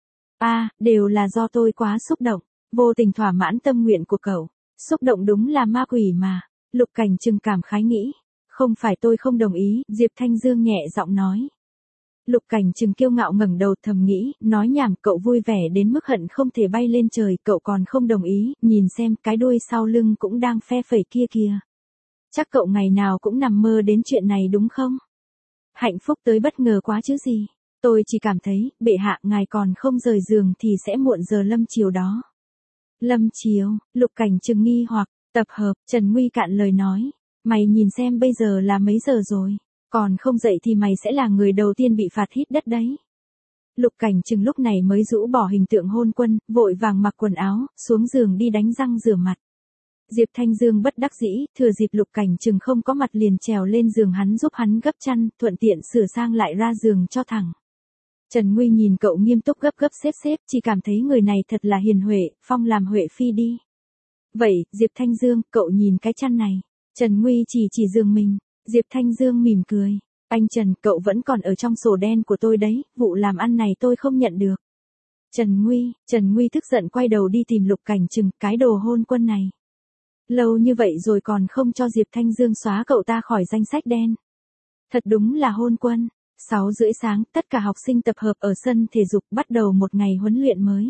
À, đều là do tôi quá xúc động, vô tình thỏa mãn tâm nguyện của cậu. Xúc động đúng là ma quỷ mà. Lục Cảnh Trừng cảm khái nghĩ. Không phải tôi không đồng ý, Diệp Thanh Dương nhẹ giọng nói. Lục Cảnh Trừng kiêu ngạo ngẩng đầu thầm nghĩ, nói nhảm, cậu vui vẻ đến mức hận không thể bay lên trời, cậu còn không đồng ý, nhìn xem cái đuôi sau lưng cũng đang phe phẩy kia kìa. Chắc cậu ngày nào cũng nằm mơ đến chuyện này đúng không? Hạnh phúc tới bất ngờ quá chứ gì. Tôi chỉ cảm thấy, bệ hạ ngài còn không rời giường thì sẽ muộn giờ lâm chiều đó. Lâm chiều, Lục Cảnh Trừng nghi hoặc, tập hợp, Trần Nguy cạn lời nói. Mày nhìn xem bây giờ là mấy giờ rồi, còn không dậy thì mày sẽ là người đầu tiên bị phạt hít đất đấy. Lục Cảnh Trừng lúc này mới rũ bỏ hình tượng hôn quân, vội vàng mặc quần áo, xuống giường đi đánh răng rửa mặt. Diệp Thanh Dương bất đắc dĩ, thừa dịp Lục Cảnh Trừng không có mặt liền trèo lên giường hắn giúp hắn gấp chăn, thuận tiện sửa sang lại ra giường cho thẳng. Trần Nguy nhìn cậu nghiêm túc gấp gấp xếp xếp, chỉ cảm thấy người này thật là hiền huệ, phong làm huệ phi đi. Vậy, Diệp Thanh Dương, cậu nhìn cái chăn này. Trần Nguy chỉ chỉ giường mình. Diệp Thanh Dương mỉm cười. Anh Trần, cậu vẫn còn ở trong sổ đen của tôi đấy, vụ làm ăn này tôi không nhận được. Trần Nguy, Trần Nguy tức giận quay đầu đi tìm Lục Cảnh Trừng, cái đồ hôn quân này. Lâu như vậy rồi còn không cho Diệp Thanh Dương xóa cậu ta khỏi danh sách đen. Thật đúng là hôn quân. Sáu rưỡi sáng, tất cả học sinh tập hợp ở sân thể dục bắt đầu một ngày huấn luyện mới.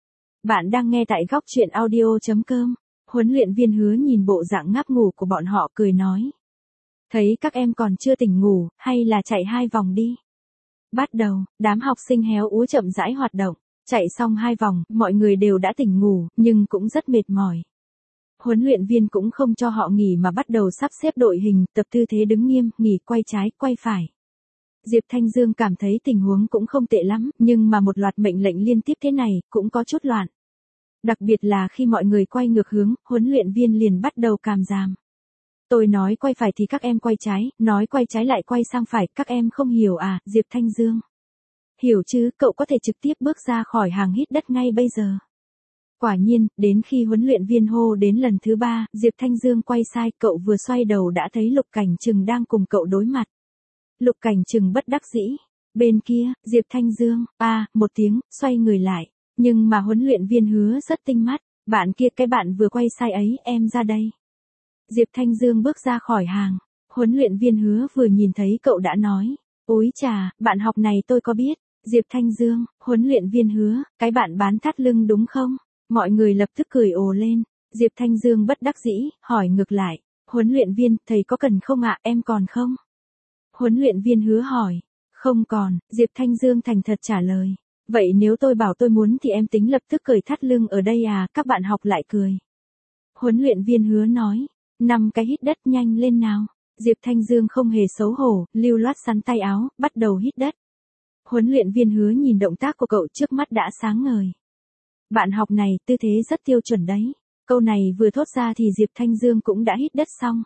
Bạn đang nghe tại góc truyện audio chấm com. Huấn luyện viên Hứa nhìn bộ dạng ngáp ngủ của bọn họ cười nói. Thấy các em còn chưa tỉnh ngủ, hay là chạy hai vòng đi. Bắt đầu, đám học sinh héo úa chậm rãi hoạt động. Chạy xong hai vòng, mọi người đều đã tỉnh ngủ, nhưng cũng rất mệt mỏi. Huấn luyện viên cũng không cho họ nghỉ mà bắt đầu sắp xếp đội hình, tập tư thế đứng nghiêm, nghỉ quay trái, quay phải. Diệp Thanh Dương cảm thấy tình huống cũng không tệ lắm, nhưng mà một loạt mệnh lệnh liên tiếp thế này, cũng có chút loạn. Đặc biệt là khi mọi người quay ngược hướng, huấn luyện viên liền bắt đầu càm ràm. Tôi nói quay phải thì các em quay trái, nói quay trái lại quay sang phải, các em không hiểu à, Diệp Thanh Dương. Hiểu chứ, cậu có thể trực tiếp bước ra khỏi hàng hít đất ngay bây giờ. Quả nhiên, đến khi huấn luyện viên hô đến lần thứ ba, Diệp Thanh Dương quay sai, cậu vừa xoay đầu đã thấy Lục Cảnh Trừng đang cùng cậu đối mặt. Lục Cảnh Trừng bất đắc dĩ. Bên kia, Diệp Thanh Dương, a, một tiếng, xoay người lại. Nhưng mà huấn luyện viên Hứa rất tinh mắt, bạn kia cái bạn vừa quay sai ấy, em ra đây. Diệp Thanh Dương bước ra khỏi hàng. Huấn luyện viên Hứa vừa nhìn thấy cậu đã nói, ối chà, bạn học này tôi có biết. Diệp Thanh Dương, huấn luyện viên Hứa, cái bạn bán thắt lưng đúng không? Mọi người lập tức cười ồ lên. Diệp Thanh Dương bất đắc dĩ, hỏi ngược lại, huấn luyện viên, thầy có cần không ạ, em còn không? Huấn luyện viên Hứa hỏi, không còn, Diệp Thanh Dương thành thật trả lời. Vậy nếu tôi bảo tôi muốn thì em tính lập tức cởi thắt lưng ở đây à, các bạn học lại cười. Huấn luyện viên Hứa nói, năm cái hít đất nhanh lên nào. Diệp Thanh Dương không hề xấu hổ, lưu loát sắn tay áo, bắt đầu hít đất. Huấn luyện viên Hứa nhìn động tác của cậu trước mắt đã sáng ngời. Bạn học này, tư thế rất tiêu chuẩn đấy. Câu này vừa thốt ra thì Diệp Thanh Dương cũng đã hít đất xong.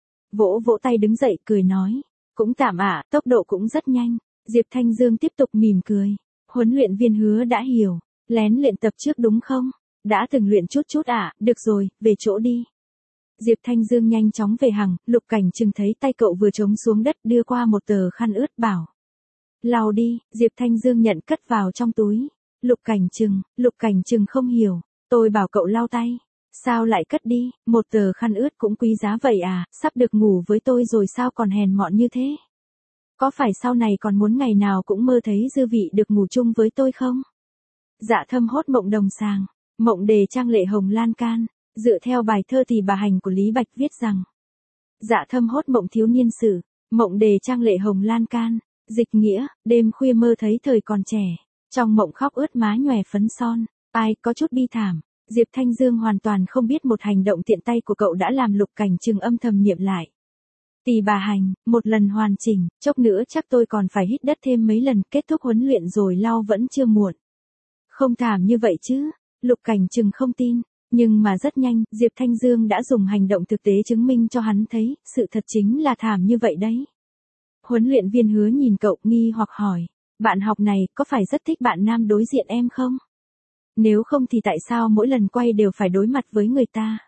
Vỗ vỗ tay đứng dậy cười nói, cũng tạm ạ, tốc độ cũng rất nhanh. Diệp Thanh Dương tiếp tục mỉm cười. Huấn luyện viên Hứa đã hiểu, lén luyện tập trước đúng không? Đã từng luyện chút chút ạ, được rồi, về chỗ đi. Diệp Thanh Dương nhanh chóng về hàng, Lục Cảnh Trừng thấy tay cậu vừa trống xuống đất đưa qua một tờ khăn ướt bảo. Lau đi, Diệp Thanh Dương nhận cất vào trong túi. Lục Cảnh Trừng, Lục Cảnh Trừng không hiểu, tôi bảo cậu lau tay. Sao lại cất đi, một tờ khăn ướt cũng quý giá vậy à, sắp được ngủ với tôi rồi sao còn hèn mọn như thế? Có phải sau này còn muốn ngày nào cũng mơ thấy dư vị được ngủ chung với tôi không? Dạ thâm hốt mộng đồng sàng, mộng đề trang lệ hồng lan can, dựa theo bài thơ thì bà hành của Lý Bạch viết rằng. Dạ thâm hốt mộng thiếu niên sử, mộng đề trang lệ hồng lan can, dịch nghĩa, đêm khuya mơ thấy thời còn trẻ, trong mộng khóc ướt má nhòe phấn son, ai có chút bi thảm. Diệp Thanh Dương hoàn toàn không biết một hành động tiện tay của cậu đã làm Lục Cảnh Trừng âm thầm niệm lại. Tỳ bà hành, một lần hoàn chỉnh, chốc nữa chắc tôi còn phải hít đất thêm mấy lần, kết thúc huấn luyện rồi lau vẫn chưa muộn. Không thảm như vậy chứ, Lục Cảnh Trừng không tin, nhưng mà rất nhanh, Diệp Thanh Dương đã dùng hành động thực tế chứng minh cho hắn thấy, sự thật chính là thảm như vậy đấy. Huấn luyện viên Hứa nhìn cậu nghi hoặc hỏi, bạn học này có phải rất thích bạn nam đối diện em không? Nếu không thì tại sao mỗi lần quay đều phải đối mặt với người ta?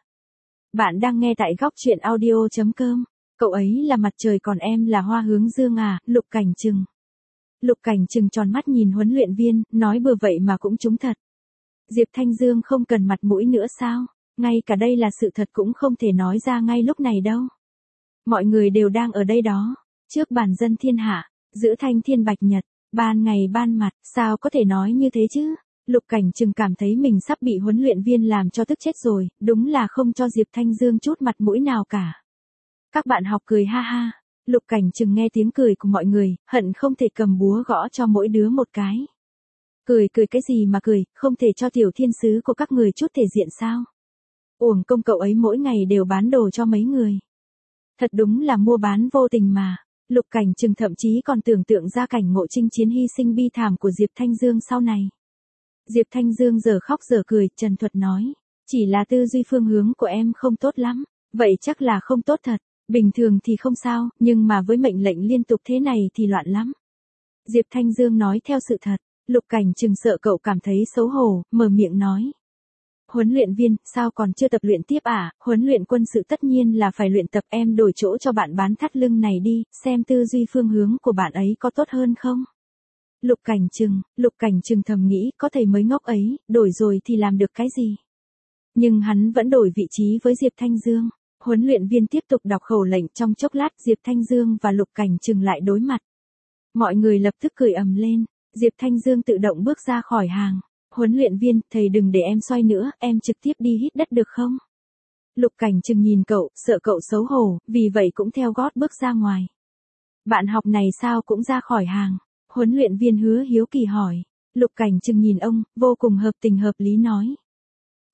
Bạn đang nghe tại góc truyện audio chấm com. Cậu ấy là mặt trời còn em là hoa hướng dương à, Lục Cảnh Trừng. Lục Cảnh Trừng tròn mắt nhìn huấn luyện viên, nói bừa vậy mà cũng trúng thật. Diệp Thanh Dương không cần mặt mũi nữa sao? Ngay cả đây là sự thật cũng không thể nói ra ngay lúc này đâu. Mọi người đều đang ở đây đó, trước bàn dân thiên hạ, giữa thanh thiên bạch nhật, ban ngày ban mặt, sao có thể nói như thế chứ? Lục Cảnh Trừng cảm thấy mình sắp bị huấn luyện viên làm cho tức chết rồi, đúng là không cho Diệp Thanh Dương chút mặt mũi nào cả. Các bạn học cười ha ha, Lục Cảnh Trừng nghe tiếng cười của mọi người, hận không thể cầm búa gõ cho mỗi đứa một cái. Cười cười cái gì mà cười, không thể cho tiểu thiên sứ của các người chút thể diện sao? Uổng công cậu ấy mỗi ngày đều bán đồ cho mấy người. Thật đúng là mua bán vô tình mà. Lục Cảnh Trừng thậm chí còn tưởng tượng ra cảnh ngộ chinh chiến hy sinh bi thảm của Diệp Thanh Dương sau này. Diệp Thanh Dương giờ khóc giờ cười, trần thuật nói, chỉ là tư duy phương hướng của em không tốt lắm, vậy chắc là không tốt thật, bình thường thì không sao, nhưng mà với mệnh lệnh liên tục thế này thì loạn lắm. Diệp Thanh Dương nói theo sự thật, Lục Cảnh Trừng sợ cậu cảm thấy xấu hổ, mở miệng nói. Huấn luyện viên, sao còn chưa tập luyện tiếp à, huấn luyện quân sự tất nhiên là phải luyện tập, em đổi chỗ cho bạn bán thắt lưng này đi, xem tư duy phương hướng của bạn ấy có tốt hơn không? Lục Cảnh Trừng, Lục Cảnh Trừng thầm nghĩ, có thầy mới ngốc ấy, đổi rồi thì làm được cái gì? Nhưng hắn vẫn đổi vị trí với Diệp Thanh Dương. Huấn luyện viên tiếp tục đọc khẩu lệnh, trong chốc lát Diệp Thanh Dương và Lục Cảnh Trừng lại đối mặt. Mọi người lập tức cười ầm lên, Diệp Thanh Dương tự động bước ra khỏi hàng. Huấn luyện viên, thầy đừng để em xoay nữa, em trực tiếp đi hít đất được không? Lục Cảnh Trừng nhìn cậu, sợ cậu xấu hổ, vì vậy cũng theo gót bước ra ngoài. Bạn học này sao cũng ra khỏi hàng? Huấn luyện viên Hứa hiếu kỳ hỏi. Lục Cảnh Trừng nhìn ông, vô cùng hợp tình hợp lý nói.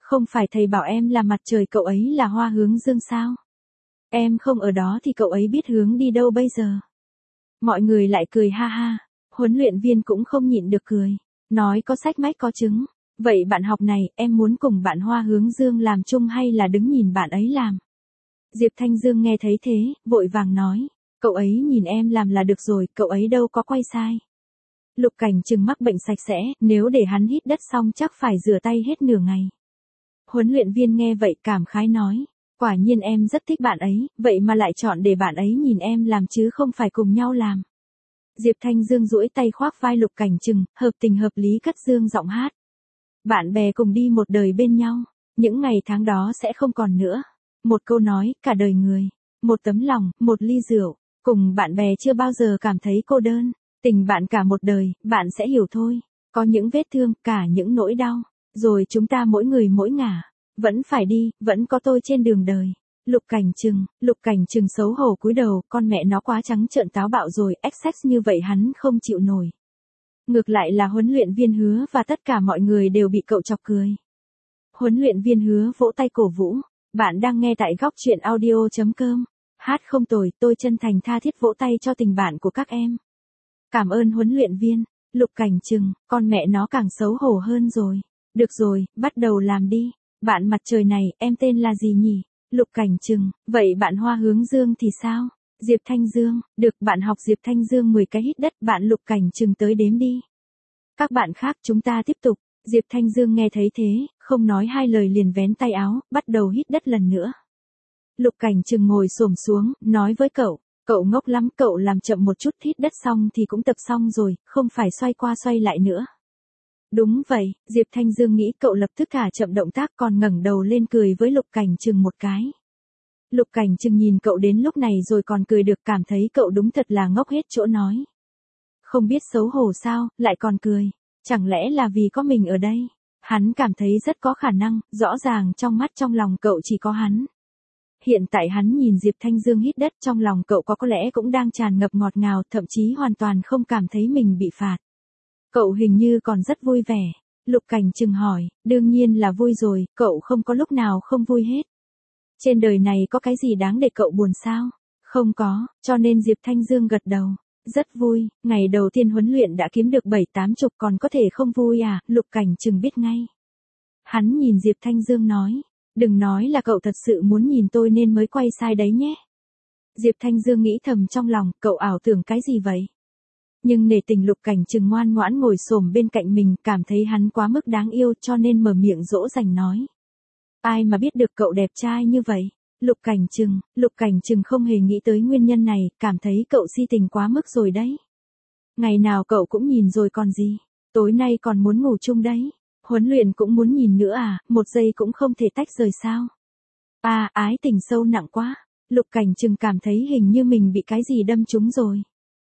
Không phải thầy bảo em là mặt trời cậu ấy là hoa hướng dương sao? Em không ở đó thì cậu ấy biết hướng đi đâu bây giờ? Mọi người lại cười ha ha. Huấn luyện viên cũng không nhịn được cười. Nói có sách mách có chứng. Vậy bạn học này, em muốn cùng bạn hoa hướng dương làm chung hay là đứng nhìn bạn ấy làm? Diệp Thanh Dương nghe thấy thế, vội vàng nói. Cậu ấy nhìn em làm là được rồi, cậu ấy đâu có quay sai. Lục Cảnh Trừng mắc bệnh sạch sẽ, nếu để hắn hít đất xong chắc phải rửa tay hết nửa ngày. Huấn luyện viên nghe vậy cảm khái nói. Quả nhiên em rất thích bạn ấy, vậy mà lại chọn để bạn ấy nhìn em làm chứ không phải cùng nhau làm. Diệp Thanh Dương duỗi tay khoác vai Lục Cảnh Trừng, hợp tình hợp lý cất dương giọng hát. Bạn bè cùng đi một đời bên nhau, những ngày tháng đó sẽ không còn nữa. Một câu nói, cả đời người. Một tấm lòng, một ly rượu. Cùng bạn bè chưa bao giờ cảm thấy cô đơn. Tình bạn cả một đời, bạn sẽ hiểu thôi. Có những vết thương, cả những nỗi đau. Rồi chúng ta mỗi người mỗi ngả. Vẫn phải đi, vẫn có tôi trên đường đời. Lục Cảnh Trừng, Lục Cảnh Trừng xấu hổ cúi đầu, con mẹ nó quá trắng trợn táo bạo rồi, ích xách như vậy hắn không chịu nổi. Ngược lại là huấn luyện viên Hứa và tất cả mọi người đều bị cậu chọc cười. Huấn luyện viên Hứa vỗ tay cổ vũ. Bạn đang nghe tại góc truyện audio chấm com. Hát không tồi, tôi chân thành tha thiết vỗ tay cho tình bạn của các em. Cảm ơn huấn luyện viên. Lục Cảnh Trừng, con mẹ nó càng xấu hổ hơn rồi. Được rồi, bắt đầu làm đi. Bạn mặt trời này, em tên là gì nhỉ? Lục Cảnh Trừng, vậy bạn hoa hướng dương thì sao? Diệp Thanh Dương, được bạn học Diệp Thanh Dương mười cái hít đất, bạn Lục Cảnh Trừng tới đếm đi. Các bạn khác chúng ta tiếp tục. Diệp Thanh Dương nghe thấy thế, không nói hai lời liền vén tay áo, bắt đầu hít đất lần nữa. Lục Cảnh Trừng ngồi xổm xuống, nói với cậu, cậu ngốc lắm, cậu làm chậm một chút, hít đất xong thì cũng tập xong rồi, không phải xoay qua xoay lại nữa. Đúng vậy, Diệp Thanh Dương nghĩ cậu lập tức cả chậm động tác còn ngẩng đầu lên cười với Lục Cảnh Trừng một cái. Lục Cảnh Trừng nhìn cậu đến lúc này rồi còn cười được, cảm thấy cậu đúng thật là ngốc hết chỗ nói. Không biết xấu hổ sao, lại còn cười. Chẳng lẽ là vì có mình ở đây? Hắn cảm thấy rất có khả năng, rõ ràng trong mắt trong lòng cậu chỉ có hắn. Hiện tại hắn nhìn Diệp Thanh Dương hít đất, trong lòng cậu có có lẽ cũng đang tràn ngập ngọt ngào, thậm chí hoàn toàn không cảm thấy mình bị phạt. Cậu hình như còn rất vui vẻ. Lục Cảnh Trừng hỏi, đương nhiên là vui rồi, cậu không có lúc nào không vui hết. Trên đời này có cái gì đáng để cậu buồn sao? Không có, cho nên Diệp Thanh Dương gật đầu. Rất vui, ngày đầu tiên huấn luyện đã kiếm được bảy tám chục còn có thể không vui à, Lục Cảnh Trừng biết ngay. Hắn nhìn Diệp Thanh Dương nói, đừng nói là cậu thật sự muốn nhìn tôi nên mới quay sai đấy nhé. Diệp Thanh Dương nghĩ thầm trong lòng, cậu ảo tưởng cái gì vậy? Nhưng nể tình Lục Cảnh Trừng ngoan ngoãn ngồi xổm bên cạnh mình, cảm thấy hắn quá mức đáng yêu cho nên mở miệng dỗ dành nói. Ai mà biết được cậu đẹp trai như vậy? Lục Cảnh Trừng, Lục Cảnh Trừng không hề nghĩ tới nguyên nhân này, cảm thấy cậu si tình quá mức rồi đấy. Ngày nào cậu cũng nhìn rồi còn gì, tối nay còn muốn ngủ chung đấy. Huấn luyện cũng muốn nhìn nữa à, một giây cũng không thể tách rời sao? À, ái tình sâu nặng quá. Lục Cảnh Trừng cảm thấy hình như mình bị cái gì đâm trúng rồi.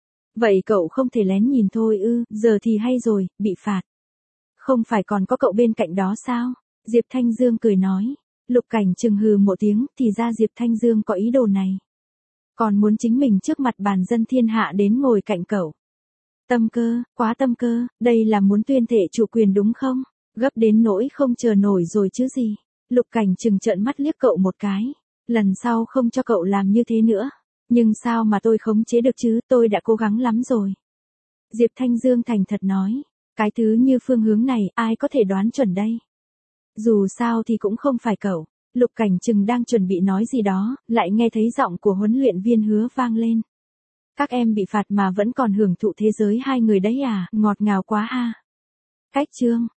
Vậy cậu không thể lén nhìn thôi ư, giờ thì hay rồi, bị phạt. Không phải còn có cậu bên cạnh đó sao? Diệp Thanh Dương cười nói. Lục Cảnh Trừng hừ một tiếng, thì ra Diệp Thanh Dương có ý đồ này. Còn muốn chính mình trước mặt bàn dân thiên hạ đến ngồi cạnh cậu. Tâm cơ, quá tâm cơ, đây là muốn tuyên thệ chủ quyền đúng không? Gấp đến nỗi không chờ nổi rồi chứ gì. Lục Cảnh Trừng trợn mắt liếc cậu một cái. Lần sau không cho cậu làm như thế nữa. Nhưng sao mà tôi khống chế được chứ, tôi đã cố gắng lắm rồi. Diệp Thanh Dương thành thật nói. Cái thứ như phương hướng này, ai có thể đoán chuẩn đây? Dù sao thì cũng không phải cậu. Lục Cảnh Trừng đang chuẩn bị nói gì đó, lại nghe thấy giọng của huấn luyện viên Hứa vang lên. Các em bị phạt mà vẫn còn hưởng thụ thế giới hai người đấy à, ngọt ngào quá ha. Cách chương.